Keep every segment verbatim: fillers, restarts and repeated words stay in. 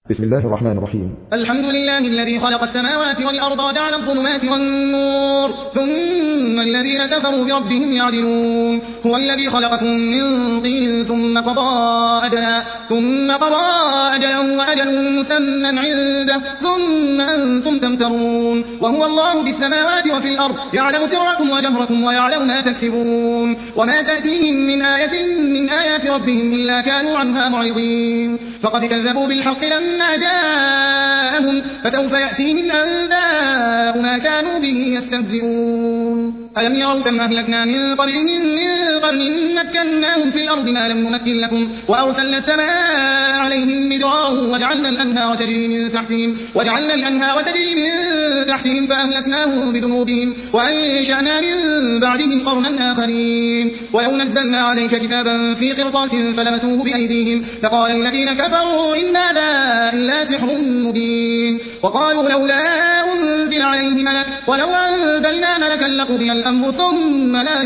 بسم الله الرحمن الرحيم. الحمد لله الذي خلق السماوات والأرض وجعل الظلمات والنور ثم الذين كفروا بربهم يعدلون. هو الذي خلقكم من طين ثم قضى أجلا ثم قضى أجلا وأجل مسمى عنده ثم أنتم تمترون. وهو الله في السماوات وفي الأرض يعلم سركم وجهركم ويعلم ما تكسبون. وما تأتيهم من آية من آيات ربهم إلا كانوا عنها معرضين. فقد كذبوا بالحق لما جاءهم فسوف يأتيهم أنباء ما كانوا به يستهزئون. ألم يروا كم أهلكنا من قبلهم من قرن مكناهم في الأرض ما لم نمكن لكم وأرسلنا السماء عليهم مدرارا وجعلنا الأنهار تجري من تحتهم وجعلنا الأنهار تجري من تحتهم فأهلكناهم بذنوبهم وأنشأنا من بعدهم قرنا آخرين. ولو نزلنا عليك كتابا في قرطاس فلمسوه بأيديهم فقال الذين كفروا إن هذا إلا سحر مبين. وقالوا لولا أنزل عليه ملك ولو أنزلنا ملكا لقضي الأمر ثم لا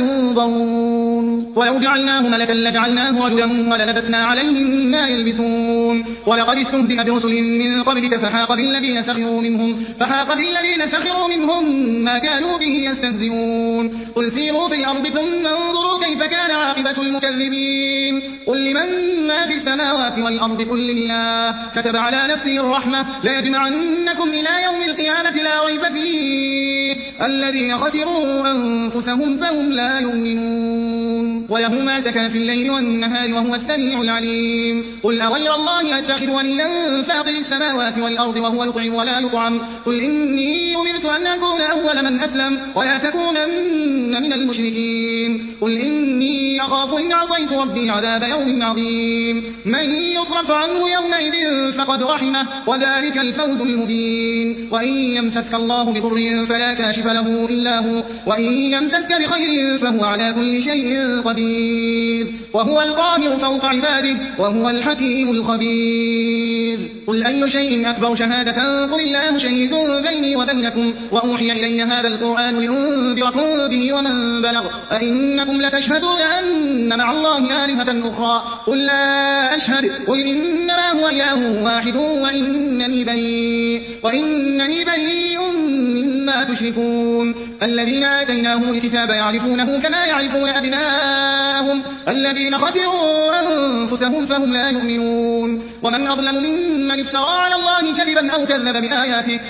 ينظرون. ولو جعلناه ملكا لجعلناه رجلا وللبسنا عليهم ما يلبسون. ولقد استهزئ برسل من قبلك فحاق بالذين سخروا منهم فحاق بالذين سخروا منهم ما كانوا به يستهزئون. قل سيروا في الأرض ثم انظروا كيف كان عاقبة المكذبين. قل لمن ما في السماوات والأرض قل لله كتب على نفسه الرحمة ليجمعنكم إلى يوم القيامة لا ريب فيه الذين خسروا أنفسهم فهم لا يؤمنون. وله ما سكن في الليل والنهار وهو السميع العليم. قل أغير الله أتخذ وليا فاطر السماوات والأرض وهو يطعم ولا يطعم. قل إني أمرت أن أكون أول من أسلم ولا تكونن من المشركين. قل إني أخاف إن عصيت ربي عذاب يوم عظيم. من يصرف عنه يومئذ فقد رحمه وذلك الفوز المبين. وإن يمسسك الله بضر فلا كاشف له إلا هو وإن يمسسك بخير فهو على كل شيء قدير وهو القاهر فوق عباده وهو الحكيم الخبير. قل أي شيء أكبر شهادة قل الله شهيد بيني وبينكم وأوحي إلي هذا القرآن لأنذركم به ومن بلغ أئنكم لتشهدون أن مع الله آلهة أخرى قل لا أشهد قل إنما هو إله واحد وإنني بريء وإنني بريء مما تشركون. الذين آتيناهم الكتاب يعرفونه كما يعرفون أبناءهم الذين خسروا أنفسهم فهم لا يؤمنون. ومن أظلم ممن افترى على الله كذبا أو كذب بآياته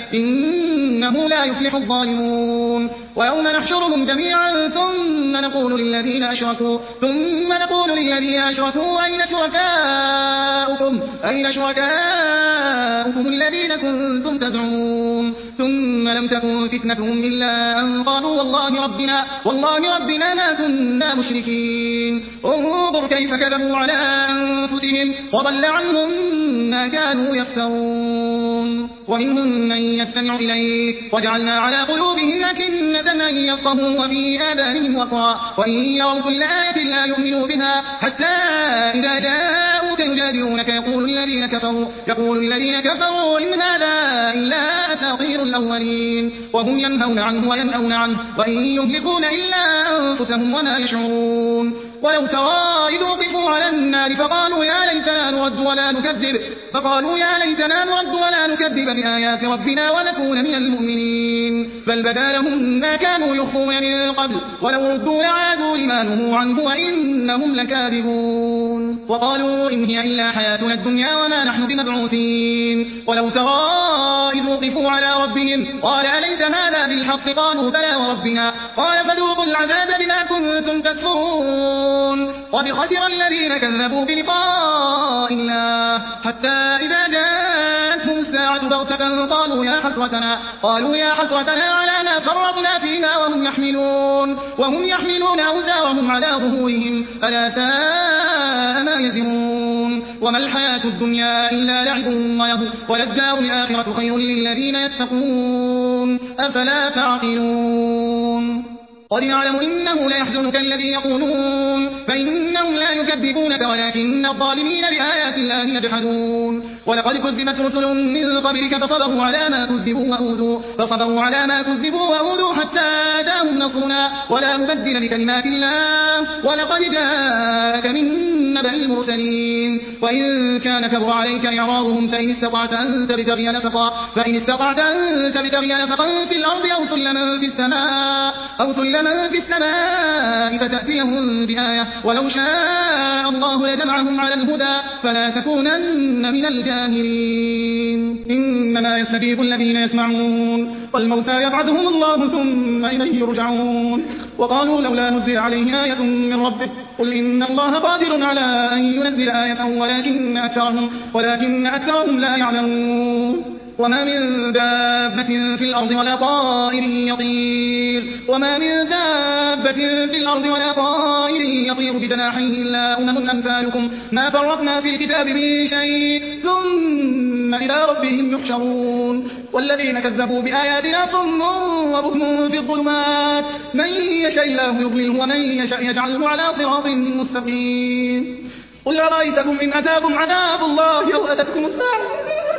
إنه لا يفلح الظالمون. ويوم نحشرهم جميعا ثم نقول للذين أشركوا ثم نقول للذين أشركوا أين شركاؤكم أين شركاؤكم الذين كنتم تدعون ثم لم تكن فتنتهم إلا أن قالوا والله ربنا والله ربنا ما كنا مشركين. انظر كيف كذبوا على أنفسهم وضل عنهم ما كانوا يفترون. ومنهم من يستمع إليك وجعلنا على قلوبهم أكنة أن يفقهوا وفي آذانهم وقرا وإن يروا كل آية لا يؤمنوا بها حتى إذا جاءوك يجادلونك يقول الذين كفروا يقول الذين كفروا إن هذا إلا أساطير الأولين وهم ينهون عنه وينأون عنه وإن يهلكون إلا أنفسهم وما يشعرون. ولو ترى إذ وقفوا على النار فقالوا يا ليتنا نرد ولا نكذب فقالوا يا ليتنا نرد ولا نكذب بآيات ربنا ونكون من المؤمنين بل بدا لهم ما كانوا يخفون من قبل ولو ردوا لعادوا لما نهوا عنه وإنهم لكاذبون. وقالوا إن هي إلا حياتنا الدنيا وما نحن بمبعوثين. ولو ترى إذ وقفوا على ربهم قال أليس هذا بالحق قالوا بلى وربنا قال فذوقوا العذاب بما كنتم تكفرون. قد خسر الذين كذبوا بلقاء الله حتى إذا جاءتهم الساعة بغتة قالوا يا حسرتنا قالوا يا حسرتنا على ما فرطنا فيها وهم يحملون وهم يحملون أوزارهم على ظهورهم ألا ساء ما يزرون. وما الحياة الدنيا إلا لعب ويهو وللدار الآخرة خير للذين يتقون أفلا تعقلون. قد نعلم إنه ليحزنك الذي يقولون فإنهم لا يكذبونك ولكن الظالمين بآيات الله يجحدون. ولقد كذبت رسل من قبلك فصبروا على ما كذبوا وأوذوا فصبروا على ما كذبوا وأوذوا حتى أتاهم نصرنا ولا مبدل لكلمات الله ولقد جاءك من نبأ المرسلين. وإن كان كبر عليك إعراضهم فإن استطعت أن تبتغي نفقا فإن استطعت أن تبتغي نفقا في الأرض أو سلما في السماء أو سلما في السماء فتأتيهم بآية ولو شاء الله لجمعهم على الهدى فلا تكونن من الجاهلين. إنما يستجيب الذين يسمعون والموتى يبعثهم الله ثم إليه يرجعون. وقالوا لولا نزل عليه آية من ربه قل إن الله قادر على أن ينزل آية ولكن أكثرهم, ولكن أكثرهم لا يعلمون. وما من دابة في الأرض ولا طائر يطير وما من دابة في الأرض ولا طائر يطير بجناحيه إلا أمم أمثالكم ما فرطنا في الكتاب من شيء ثم إلى ربهم يحشرون. والذين كذبوا بآياتنا صم وبكم في الظلمات من يشاء الله يضلله ومن يشاء يجعله على صراط مستقيم. قل أرأيتكم إن أتاكم عذاب الله أو أتتكم الساعة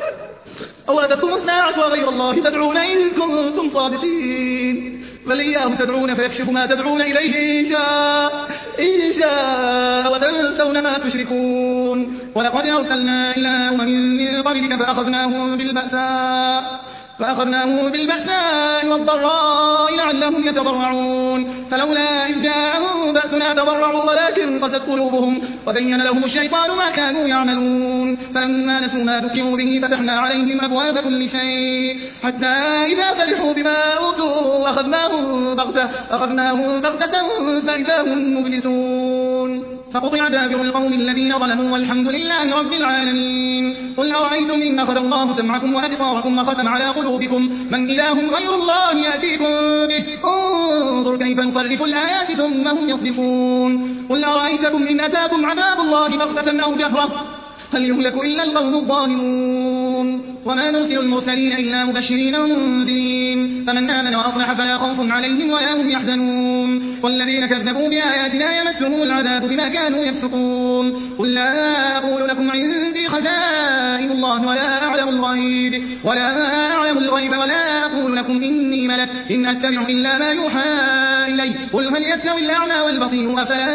أو أتتكم الساعة وغير الله تدعون إن كنتم صادقين بل إياه تدعون فيكشف ما تدعون إليه إن شاء إن شاء وتنسون ما تشركون. ولقد أرسلنا إلى أمم من قبلك فأخذناهم بالبأساء فأخذناهم بالبأساء والضراء لعلهم يتضرعون فلولا إذ جاءهم بأسنا تضرعوا ولكن قست قلوبهم وبين لهم الشيطان ما كانوا يعملون فلما نسوا ما ذكروا به فتحنا عليهم أبواب كل شيء حتى إذا فرحوا بما أوتوا أخذناهم بغتة أخذناهم بغتة فإذا هم مبلسون. فقطع دابر القوم الذين ظلموا والحمد لله رب العالمين. قل أرأيتم إن أخذ الله سمعكم وأبصاركم وختم على قلوبكم من إله غير الله يأتيكم به انظر كيف نصرف الآيات ثم هم يصدفون. قل أرأيتكم إن أتاكم عذاب الله بغتة أو جهرة هل يهلك إلا القوم الظالمون. وما نرسل المرسلين إلا مبشرين ومنذرين فمن آمن وأصلح فلا خوف عليهم ولا هم يحزنون. والذين كذبوا بآياتنا يمسهم العذاب بما كانوا يفسقون. قل لا أقول لكم عندي خزائن الله ولا أعلم الغيب ولا أعلم الغيب ولا أقول لكم إني ملك إن أتبع إلا ما يوحى إلي قل هل يستوي الأعمى والبصير أفلا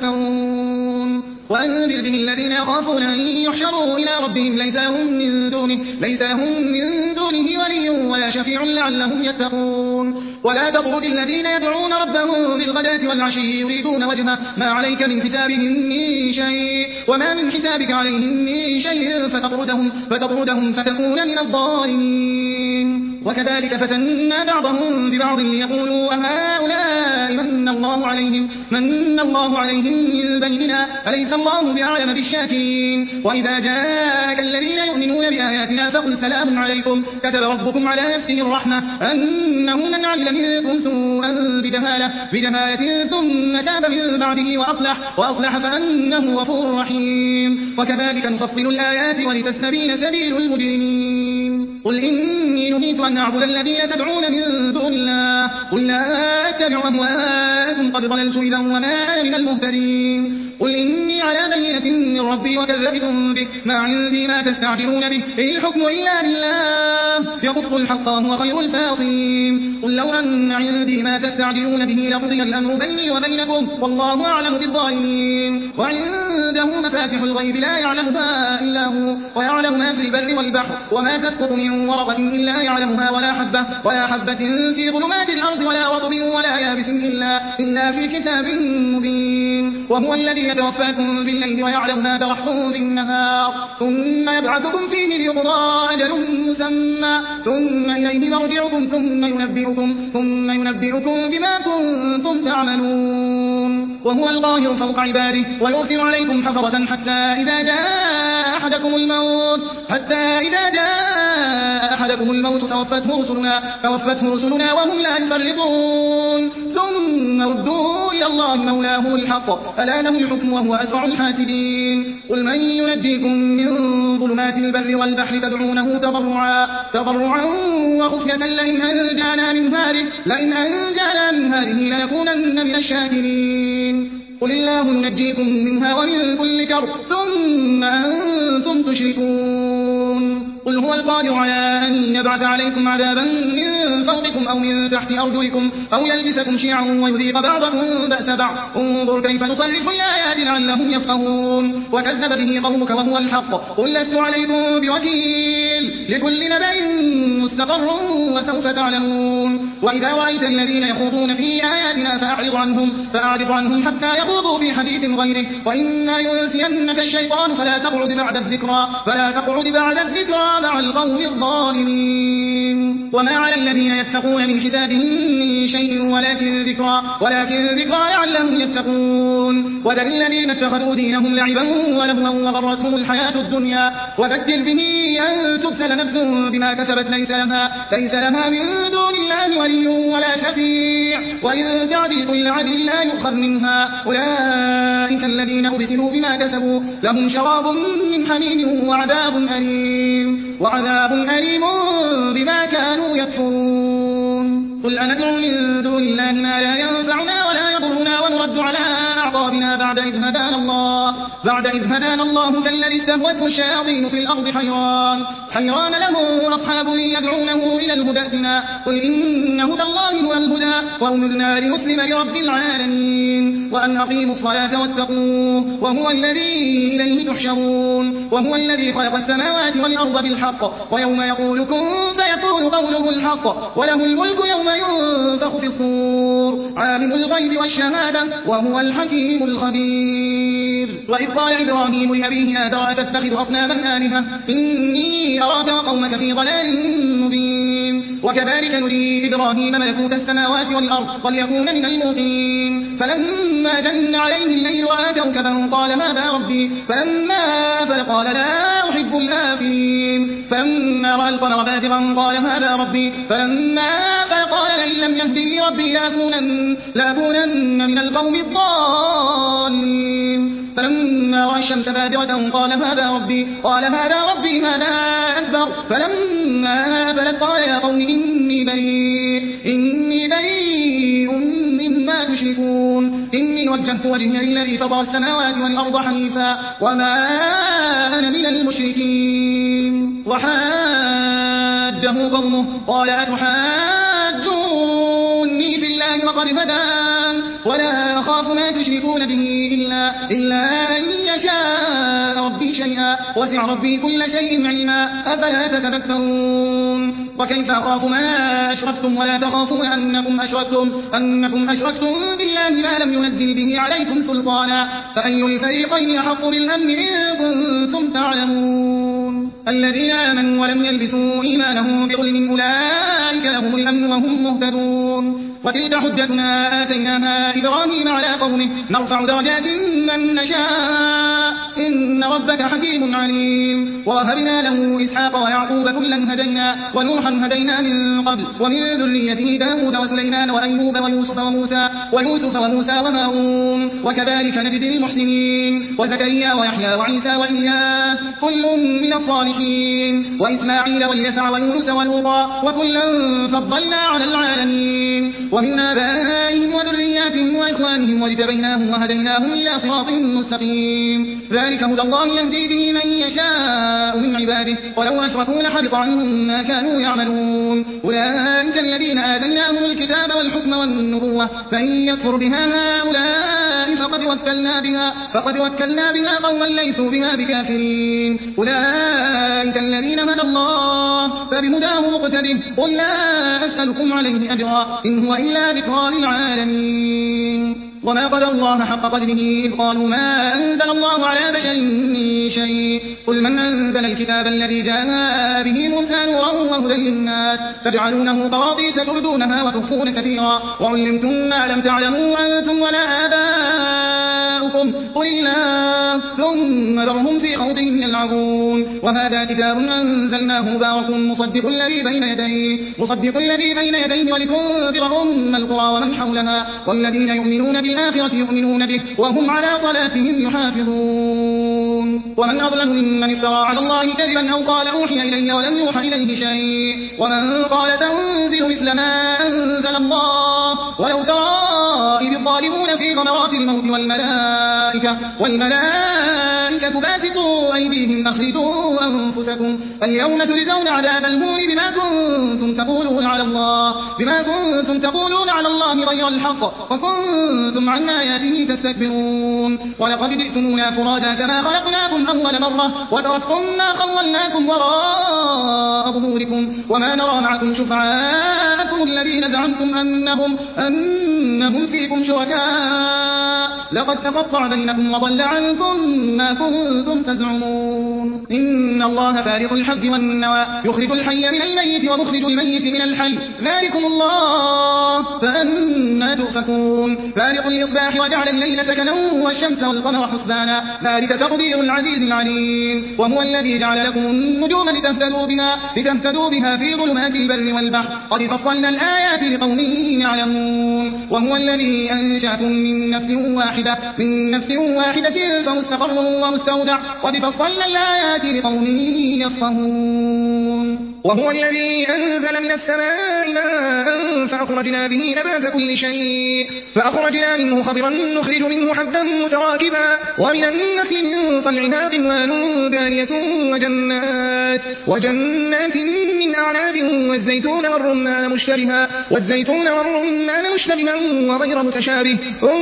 تتفكرون. وأنذر به الذين يخافون أن يحشروا إلى ربهم ليس لهم من دونه ليس لهم من دونه ولي ولا شفيع لعلهم يتقون. ولا تطرد الذين يدعون ربهم بالغداة والعشي يريدون وجهه ما عليك من حسابهم من شيء وما من حسابك عليهم من شيء فتطردهم, فتطردهم فتكون من الظالمين. وكذلك فتنا بعضهم ببعض ليقولوا أهؤلاء من الله عليهم من الله عليهم من بيننا أليس الله بأعلم بالشاكرين. وإذا جاءك الذين يؤمنون بآياتنا فقل سلام عليكم كتب ربكم على نفسه الرحمة أنه من عمل منكم سوءا بجهالة بجهالة ثم تاب من بعده وأصلح وأصلح فأنه غفور رحيم. وكذلك نفصل الآيات ولتستبين سبيل المجرمين. قل إني نهيت أن أعبد الذين تدعون من دون الله قل لا أتبع أهواءكم قد ضللت إذا وما أنا من المهتدين. قل إني على بينة من ربي وكذبتم به ما عندي ما تستعجلون به إن الحكم إلا لله يقص الحق وهو خير الفاصلين. قل لو أن عندي ما تستعجلون به لقضي الأمر بيني وبينكم والله أعلم بالظالمين. وعنده مفاتح الغيب لا يعلمها إلا هو ويعلم ما في البر والبحر وما تسقط من ورقة إلا يعلمها ولا حبة ولا حبة في ظلمات الأرض ولا رطب ولا يابس إلا, إلا في كتاب مبين. وهو الذي يتوفاكم بالليل ويعلم ما جرحتم بالنهار ثم يبعثكم فيه ليقضى أجل مسمى ثم إليه مرجعكم ثم ينبئكم, ثم ينبئكم بما كنتم تعملون. وهو القاهر فوق عباده ويرسل عليكم حفظة حتى إذا جاء أحدكم الموت حتى إذا جاء أحدكم الموت توفته رسلنا, توفته رسلنا وهم لا يفرطون ثم ردوا إلى الله مولاهم الحق ألا له الحكم وهو أسرع الحاسبين. قل من ينجيكم من ظلمات البر والبحر تدعونه تضرعا, تضرعا وخفية لئن أنجانا من هذه لئن أنجانا من هذه ليكونن من الشاكرين. قل الله ينجيكم منها ومن كل كرب ثم أنتم تشركون. قل هو القادر على أن يبعث عليكم عذابا من فوقكم أو من تحت أرجلكم أو يلبسكم شيعا ويذيق بعضكم بأس بعض انظر كيف نصرف الآيات لعلهم يفقهون وكذب به قومك وهو الحق قل لست عليكم بوكيل لكل نبأ مستقر وسوف تعلمون وإذا رأيت الذين يخوضون في آياتنا فأعرض عنهم فأعرض عنهم حتى يخوضوا في حديث غيره وإما ينسينك الشيطان فلا تقعد بعد الذكرى فلا تقعد بعد الذكرى مع القوم الظالمين وما على الذين يتقون من حسابهم من شيء ولكن ذكرى ولكن ذكرى لعلهم يتقون وذل الذين اتخذوا دينهم لعبا ولهوا وغرتهم الحياة الدنيا وذكر به أن تبسل نفس بما كسبت ليس لها ليس لها من دون الله ولي ولا شفيع وإن تعدل كل عدل لا يؤخذ منها أولئك الذين أبسلوا بما كسبوا لهم شراب من حميم وعذاب أليم وعذاب أليم بما كانوا يكفرون قل أندعو من دون الله ما لا ينفعنا ولا يضرنا ونرد على أعقابنا بعد إذ هدانا الله بعد إذ هدانا الله كالذي استهوته الشياطين في الأرض حيران حيران له أصحاب يدعونه إلى الهدى ائتنا قل إن هدى الله هو الهدى وأمرنا لنسلم لرب العالمين وأن أقيموا الصلاة واتقوه وهو الذي إليه تحشرون وهو الذي خلق السماوات والأرض بالحق ويوم يقول كن فيكون قوله الحق وله الملك يوم ينفخ في الصور عالم الغيب والشهادة وهو الحكيم الخبير وإذ قال إبراهيم لأبيه آذر أتتخذ أصناما آلهة إني أراك وقومك في ضلال مبين وكذلك نري إبراهيم ملكوت السماوات والأرض وليكون من الموقنين فلما جن عليه الليل رأى كوكبا قال هذا ربي فلما أفل قال لا أحب الآفلين فلما رأى القمر بازغا قال هذا ربي فلما أفل قال لئن لم يهدني ربي لأكونن, لأكونن من القوم الضالين فلما رأى الشمس بادرة قال هذا ربي قال هذا ربي هذا أكبر فلما أفلت قال يا قوم إني بريء إني بريء مما تشركون إني وجهت وجهي للذي فطر السماوات والأرض حنيفا وما أنا من المشركين وحاجه قومه قال أتحاجوني في الله وقد هدان ولا أخاف ما تشركون به إلا, إلا أن يشاء ربي شيئا وسع ربي كل شيء علما أفلا تتذكرون وكيف أخاف ما أشركتم ولا تخافون أنكم أشركتم, أنكم أشركتم بالله ما لم ينزل به عليكم سلطانا فأي الفريقين أحق بالأمن إن كنتم تعلمون الذين آمنوا ولم يلبسوا إيمانهم بظلم أولئك لهم الأمن وهم مهتدون وتلك حجتنا آتيناها إبراهيم على قومه نرفع درجات من نشاء إن ربك حكيم عليم ووهبنا له إسحاق ويعقوب كلا هدينا ونوحا هدينا من قبل ومن ذريته داود وسليمان وأيوب ويوسف وموسى ويوسف وموسى وهارون وكذلك نجزي المحسنين وزكريا ويحيى وعيسى وإياس كل من الصالحين وإسماعيل واليسع ويونس ولوطا وكلا فضلنا على العالمين ومن آبائهم وذرياتهم وإخوانهم واجتبيناهم وهديناهم إلى صراط مستقيم ذلك هدى الله يهدي به من يشاء من عباده ولو أشركوا لحبط عنهم ما كانوا يعملون أولئك الذين آتيناهم الكتاب والحكم والنبوة فإن يكفر بها هؤلاء فقد وكلنا بها, فقد وكلنا بها قوما ليسوا بها بكافرين أولئك الذين هدى الله فبهداه مقتده قل لا أسألكم عليه أجرا إن هو إلا ذكرى للعالمين وما قدر الله حق قدره إذ قالوا ما أنزل الله على بشر من شيء قل من أنزل الكتاب الذي جاء به موسى نورا وهدى للناس تجعلونه قراطيس تبدونها وتخفون كثيرا وعلمتم ما لم تعلموا أنتم ولا آباؤكم قل الله ثم ذرهم في خوضهم يلعبون وهذا كتاب أنزلناه مبارك مصدق الذي بين يديه مصدق الذي بين يديه ولتنذر أم القرى ومن حولها والذين يؤمنون بالآخرة يؤمنون به وهم على صلاتهم يحافظون ومن أظلم ممن افترى على الله كذبا أو قال أوحي إلي ولم يوحى إليه شيء ومن قال تنزل مثل ما أنزل الله ولو ترى إذ الظالمون في غمرات الموت والملائكة والملائكة الملائكة باسطوا أيديهم أخرجوا أنفسكم اليوم تجزون عذاب الهون بما كنتم تقولون على الله بما كنتم تقولون على الله غير الحق وكنتم عن آياته تستكبرون ولقد جئتمونا فرادا كما خلقناكم أول مرة وتركتم ما خولناكم وراء ظهوركم وما نرى معكم شفعاءكم الذين زعمتم أنهم أنهم فيكم شركاء لقد تقطع بينكم وضل عنكم ما كنتم تزعمون إن الله فارق الحب والنوى يخرج الحي من الميت ومخرج الميت من الحي ذلكم الله فأنا تؤفكون فارق الإصباح وجعل الليل سكنا والشمس والقمر حسبانا ذلك تقدير العزيز العليم وهو الذي جعل لكم النجوم لتهتدوا بها لتهتدوا بها في ظلمات البر والبحر قد فصلنا الآيات لقوم يعلمون وهو الذي أنشأكم من نفس واحدة من نفس واحدة فمستقر ومستودع قد فصلنا الآيات لقوم يفقهون وهو الذي أنزل من السماء ماء فأخرجنا به نبات كل شيء فأخرجنا منه خضرا نخرج منه حبا متراكبا ومن النخل من طلعها قنوان دانية وجنات وجنات من أعناب والزيتون والرمان مشتبها والزيتون والرمان مشتبها وغير متشابه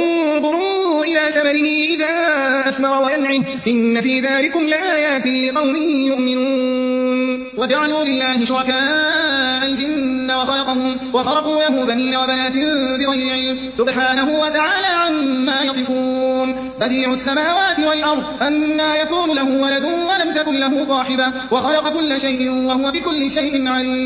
انظروا إلى ثمره إذا أثمر وينعه إن في ذلكم لآيات لقوم يؤمنون وجعلوا لله شركاء الجن وخلقهم وخرقوا له بنين وبنات بغير علم سبحانه وتعالى عما يصفون بديع السماوات والأرض أنى يكون له ولد ولم تكن له صاحبة وخلق كل شيء وهو بكل شيء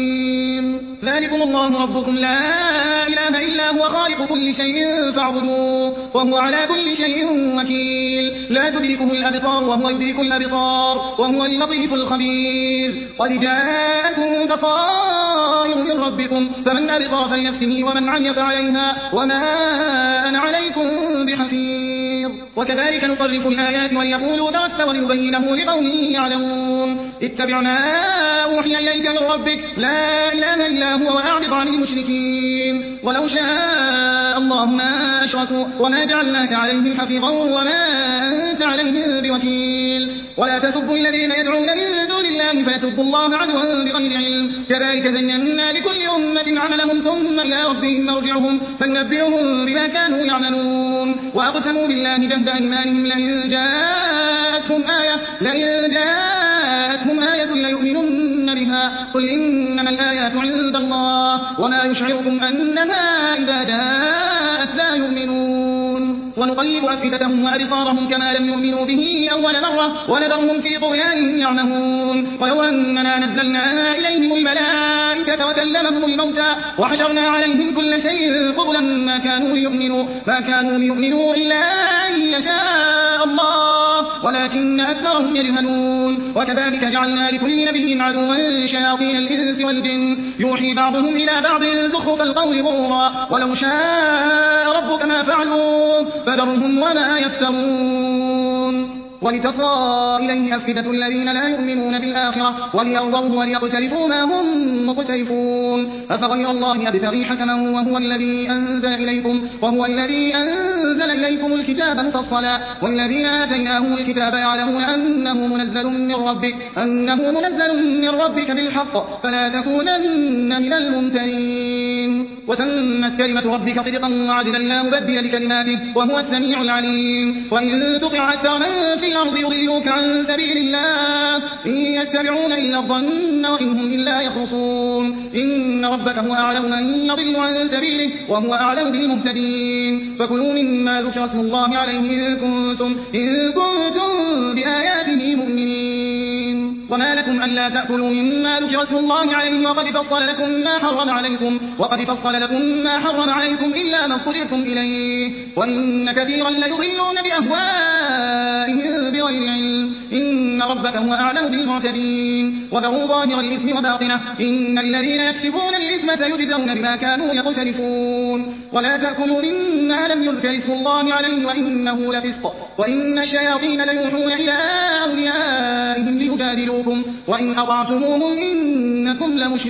عليم ذلكم الله ربكم لا إله إلا هو خالق كل شيء فاعبدوه وهو على كل شيء وكيل لا تدركه الأبصار وهو يدرك الأبصار وهو اللطيف الخبير قد جاءكم بصائر من ربكم فمن أبصر فلنفسه ومن عمي فعليها وما أنا عليكم بحفيظ وكذلك نصرف الآيات وليقولوا درست وليبينه لقوم يعلمون اتبع ما أوحي إليك من ربك لا إله إلا هو وأعرض عن المشركين ولو شاء الله ما أشركوا وما جعلناك عليهم حفيظا وما أنت عليهم بوكيل ولا تسبوا الذين يدعون من دون الله فيسبوا الله عدوا بغير علم كذلك زينا لكل أمة عملهم ثم إلى ربهم مرجعهم فننبئهم بما كانوا يعملون وأقسموا بالله جهد أيمانهم لئن جاءتهم آية لئن جاءتهم آية ليؤمنن بها قل إنما الآيات عند الله وما يشعركم أنها إذا جاءت لا يؤمنون ونقلب أفئدتهم وأبصارهم كما لم يؤمنوا به أول مرة ونذرهم في طغيانهم يعمهون ولو أننا نزلنا إليهم الملائكة وكلمهم الموتى وحشرنا عليهم كل شيء قبلا ما كانوا ليؤمنوا ما كانوا ليؤمنوا إلا أن يشاء الله ولكن أكثرهم يجهلون وكذلك جعلنا لكل نبي عدوا شياطين الإنس والجن يوحي بعضهم إلى بعض زخرف القول غرورا ولو شاء ربك ما فعلوا فذرهم وما يفترون ولتصغى إليه أفئدة الذين لا يؤمنون بالآخرة وليرضوه وليقترفوا ما هم مقترفون أفغير الله أبتغي حكما وهو الذي أنزل إليكم وهو الذي أنزل إليكم الكتاب مفصلا والذين آتيناهم الكتاب يعلمون أنه منزل من ربك أنه منزل من ربك بالحق فلا تكونن من الممترين وتمت كلمة ربك صدقا وعدلا لا مبدل لكلماته وهو السميع العليم وإن تطع أكثر من في الأرض يضلوك عن سبيل الله إن يتبعون إلا الظن وإن هم إلا يخرصون إن ربك هو أعلم من يضل عن سبيله وهو أعلم بالمهتدين فكلوا مما ذكر اسم الله عليه إن كنتم, إن كنتم بآياته مؤمنين وما لكم ألا تأكلوا مما ذكر اسم الله عليه وقد فصل لكم ما حرم عليكم وقد فصل لكم ما حرم عليكم إلا ما اضطررتم إليه وإن كثيرا ليضلون بأهوائهم بغير علم إن ربك هو أعلم بالمعتدين وذروا ظاهر الإثم وباطنه إن الذين يكسبون الإثم سيجزون بما كانوا يقترفون ولا تأكلوا مما لم يذكر اسم الله عليه وإنه لفسق وإن الشياطين ليوحون إلى أوليائهم ليجادلوا يردوكم وإن أطعتموهم إنكم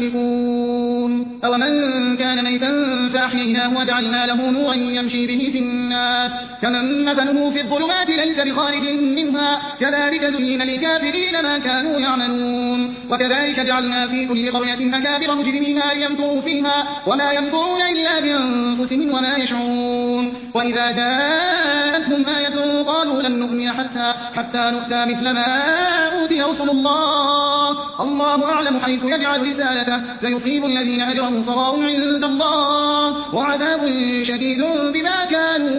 لمشركون أومن كان ميتا فأحييناه وجعلنا له نورا يمشي به في الناس كمن مثله في الظلمات ليس بخارج منها كذلك زين للكافرين ما كانوا يعملون وكذلك جعلنا في كل قرية أكابر مجرميها ليمكروا فيها وما يمكرون إلا بأنفسهم وما يشعرون وإذا جاءتهم آية قالوا لن نؤمن حتى, حتى نؤتى مثل ما أوتي رسل الله الله أعلم حيث يجعل رسالته سيصيب الذين أجرموا صغار عند الله وعذاب شديد بما كانوا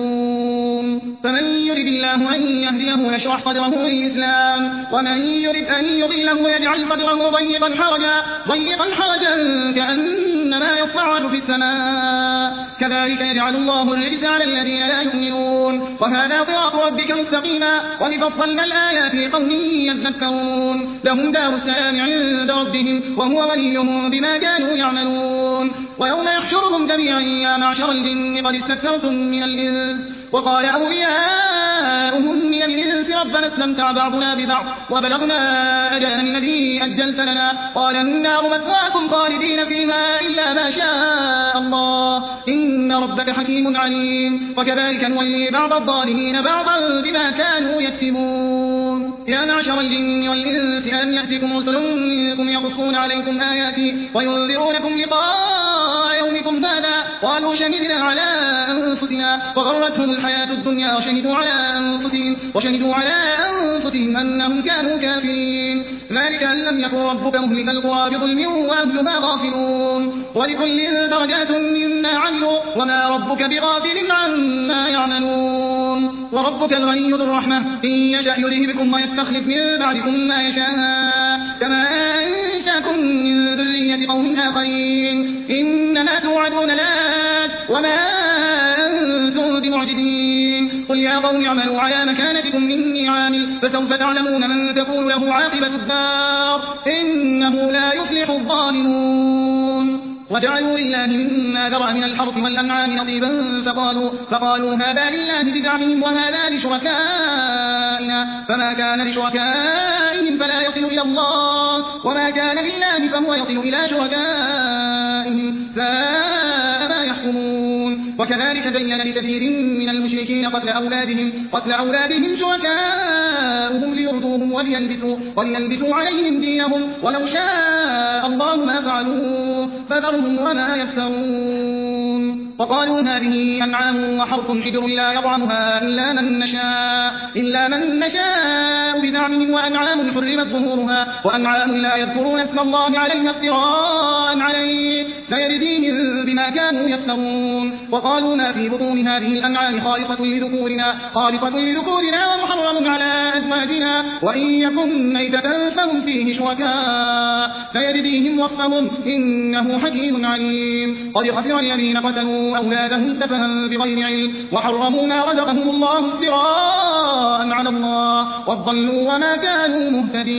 يمكرون فمن يرد الله أن يهديه يشرح صدره للإسلام ومن يرد أن يضله يجعل صدره ضيقا حرجا ضيقا حرجا كأنما يصعد في السماء كذلك يجعل الله الرجس على الذين لا يؤمنون وهذا صراط ربك مستقيما ولفصلنا الآيات لقوم يذكرون لهم دار السلام عند ربهم وهو وليهم بما كانوا يعملون ويوم يحشرهم جميعا يا معشر الجن قد استكثرتم من الإنس وقال أولياؤهم من الإنس ربنا استمتع بعضنا ببعض وبلغنا أجلنا الذي أجلت لنا قال النار مثواكم خالدين فيها إلا ما شاء الله إن ربك حكيم عليم وكذلك نولي بعض الظالمين بعضا بما كانوا يكسبون يا معشر الجن والإنس ألم يأتكم رسل منكم يقصون عليكم آياتي وينذرونكم لقاء يومكم هذا قالوا شهدنا على أنفسنا وغرتهم الحياة الدنيا وشهدوا على أنفسهم, وشهدوا على أنفسهم أنهم كانوا كافرين ذلك أن لم يكن ربك مهلك القرى بظلم وأهلها غافلون ولكل درجات مما عملوا وما ربك بغافل عما يعملون وربك الغني ذو الرحمة إن يشأ يذهبكم ويستخلف من بعدكم ما يشاء كما أنشأكم من ذرية قوم آخرين إنما توعدون لآت وما أنتم بمعجزين قل يا قوم اعملوا على مكانتكم إني عامل فسوف تعلمون من تكون له عاقبة الدار إنه لا يفلح الظالمون وجعلوا لله مما ذرأ من الحرث والأنعام نصيبا فقالوا, فقالوا هذا لله بزعمهم وهذا لشركائنا فما كان لشركائهم فلا يصل إلى الله وما كان لله فهو يصل إلى شركائهم ساء ما يحكمون وكذلك زين لكثير من المشركين قتل أولادهم, قتل أولادهم شركاؤهم ليرضوهم وليلبسوا, وليلبسوا عليهم دينهم ولو شاء الله ما فعلوه فذرهم وما يفترون وقالوا هذه أنعام وحرث حجر لا يطعمها إلا من نشاء, إلا من نشاء بزعمهم وأنعام حرمت ظهورها وأنعام لا يذكرون اسم الله عليها افتراء عليه فيرضيهم بما كانوا يفترون وقالوا ما في بطون هذه الأنعام خالصة لذكورنا, خالصة لذكورنا ومحرم على أزواجنا وإن يكن ميتة فهم فيه شركاء فيرضيهم وصفهم إنه حكيم عليم قد خسر الذين قتلوا أولادهم سفها بغير علم وحرموا ما رزقهم الله افتراء على الله وضلوا وما كانوا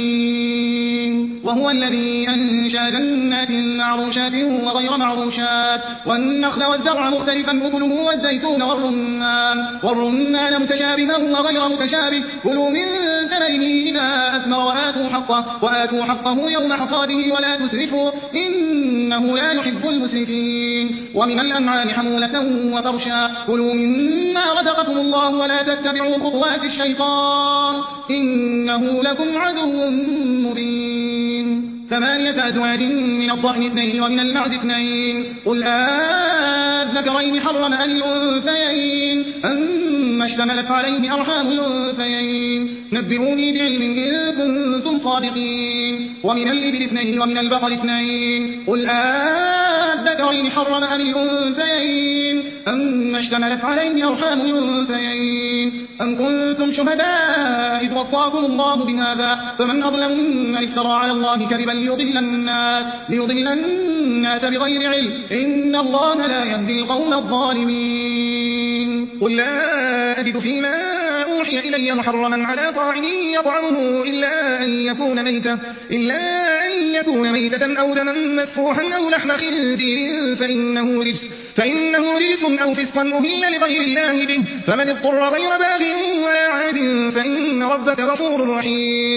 مهتدين وهو الذي أنشأ جنات معروشات وغير معروشات والنخل والزرع مختلفا أكله والزيتون والرمان, والرمان متشابها وغير متشابه كلوا من ثمره إذا أثمر وآتوا حقه, وآتوا حقه يوم حصاده ولا تسرفوا إنه لا يحب المسرفين ومن الأنعام حمولة وفرشا كلوا مما رزقكم الله ولا تتبعوا خطوات الشيطان إنه لكم عدو مبين ثمانية أزواج من الضأن اثنين ومن المعز اثنين قل أذكرين حرم أم الأنثيين أما اشتملت عليه أرحام الأنثيين نبئوني بعلم إن كنتم صادقين ومن الإبل اثنين ومن البقر اثنين قل أذكرين حرم أم الأنثيين أما اشتملت عليه أرحام الأنثيين أم كنتم شهداء إذ وصاكم الله بهذا فمن أظلم ممن افترى على الله كذبا ليضل الناس, ليضل الناس بغير علم إن الله لا يهدي القوم الظالمين قل لا أجد فيما أوحي إلي محرما على طاعم يطعمه إلا أن يكون ميتة, إلا أن يكون ميتة أو دما مسفوحا أو لحم خنزير فإنه رجس, فإنه رجس أو فسقا أهل لغير الله به فمن اضطر غير باغ ولا عاد فإن ربك غفور رحيم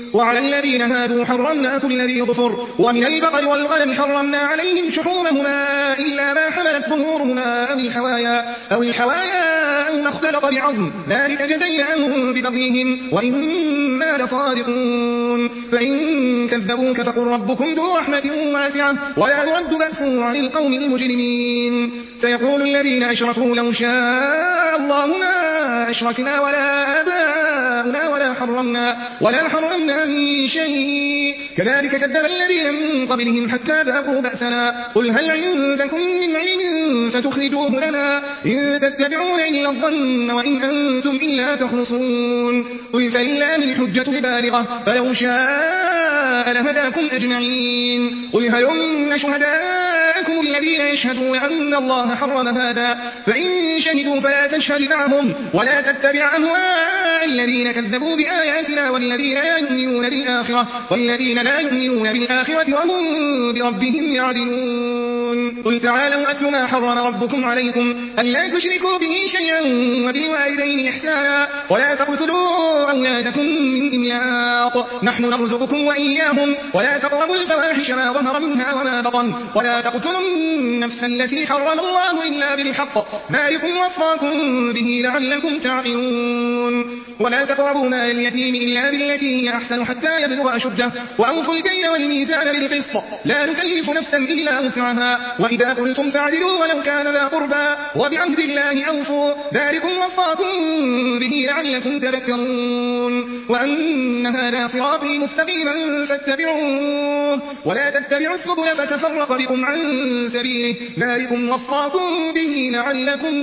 وعلى الذين هادوا حرمنا كل ذي ظفر ومن البقر والغنم حرمنا عليهم شحومهما إلا ما حملت ظهورهما أو الحوايا أو الحوايا أو ما اختلط بعظم ذلك جزيناهم ببغيهم وإنا لصادقون فإن كذبوك فقل ربكم ذو رحمة واسعة ولا يرد بأسه عن القوم المجرمين سيقول الذين أشركوا لو شاء الله ما أشركنا ولا آباؤنا ولا حرمنا ولا حرمنا من شيء كذلك كذب الذين من قبلهم حتى ذاقوا بأسنا قل هل عندكم من علم فتخرجوه لنا إن تتبعون إلا الظن وإن أنتم إلا تخرصون قل فلله الحجة البالغة فلو شاء لهداكم أجمعين قل هلم شهداءكم الذين يشهدون أن الله حرم هذا فإن شهدوا فلا تشهد معهم ولا تتبع أهواء الذين كذبوا بآياتنا والذين لا يؤمنون بالآخرة والذين لا يؤمنون بالآخرة وهم بربهم يعدلون قل تعالوا أتل ما حرم ربكم عليكم ألا تشركوا به شيئا وبالوالدين إحسانا ولا تقتلوا أولادكم من إملاق نحن نرزقكم وإياهم ولا تقربوا الفواحش ما ظهر منها وما بطن ولا تقتلوا النفس التي حرم الله إلا بالحق ذلكم وصاكم به لعلكم تعقلون ولا تقربوا مال اليتيم إلا بالتي هي أحسن حتى يبلغ أشده وأوفوا الكيل والميزان بالقسط لا نكلف نفسا إلا وسعها وإذا قلتم فاعدلوا ولو كان ذا قربى وبعهد الله أوفوا ذلكم وصاكم به لعلكم تذكرون وأن هذا صراطي مستقيما فاتبعوه ولا تتبعوا السبل فتفرق بكم عن سبيله ذلكم وصاكم به لعلكم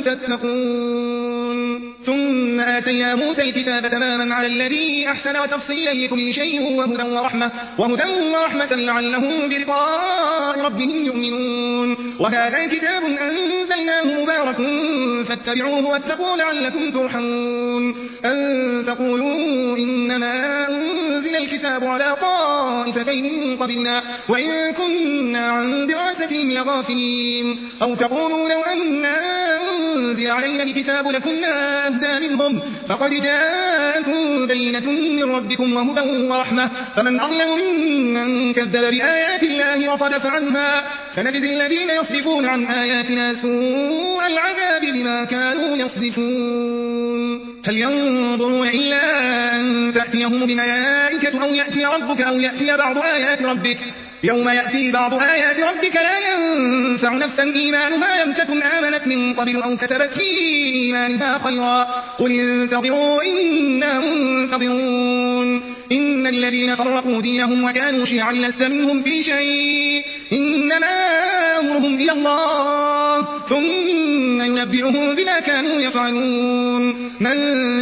تتقون ثم آتينا موسى الكتاب تماما على الذي أحسن وتفصيلا لكل شيء وهدى ورحمة, وهدى ورحمة لعلهم بلقاء ربهم يؤمنون وهذا كتاب أنزلناه مبارك فاتبعوه واتقوا لعلكم ترحمون أن تقولوا إنما أنزل الكتاب على طائفتين من قبلنا وإن كنا عن دراستهم لغافلين أو تقولوا لو أنا أنزل علينا الكتاب لكنا أهدى منهم فقد جاءكم بينة من ربكم وهدى ورحمة فمن أظلم ممن كذب بآيات الله وصدف عنها سنجزي الذين يصدفون عن آياتنا سوء العذاب بما كانوا يصدفون هل ينظرون إلا أن تأتيهم بملائكة أو يأتي ربك أو يأتي بعض آيات ربك يوم يأتي بعض آيات ربك لا ينفع نفسا إيمانها لم تكن آمنت من قبل أو كتبت في إيمانها خيرا قل انتظروا إنا منتظرون إن الذين فرقوا دينهم وكانوا شيعا لست منهم في شيء إنما أمرهم إلى الله ثم ينبئهم بما كانوا يفعلون من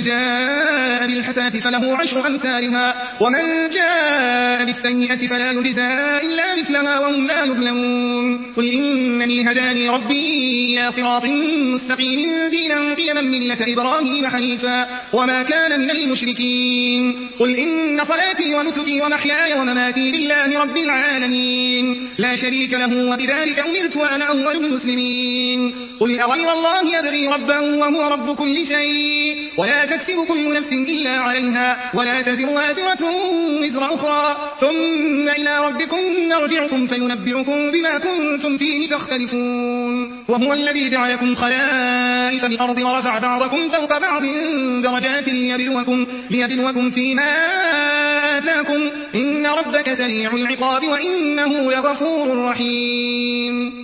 جاء بالحسنة فله عشر أمثالها ومن جاء بالسيئة فلا يجزى إلا مثلها وهم لا يظلمون قل إنني هداني ربي إلى صراط مستقيم دينا قيما ملة إبراهيم حنيفا وما كان من المشركين قل إن صلاتي ونسكي ومحياي ومماتي لله رب العالمين لا شريك له وبذلك أمرت وأنا أول المسلمين قل أغير الله يبغي ربا وهو رب كل شيء ولا تكسب كل نفس إلا عليها ولا تزر وازرة وزر أخرى ثم إلى ربكم نرجعكم فينبئكم بما كنتم فيه تختلفون وهو الذي جعلكم خلائف الأرض ورفع بعضكم فوق بعض درجات ليبلوكم, ليبلوكم فيما آتاكم إن ربك سريع العقاب وإنه لغفور رحيم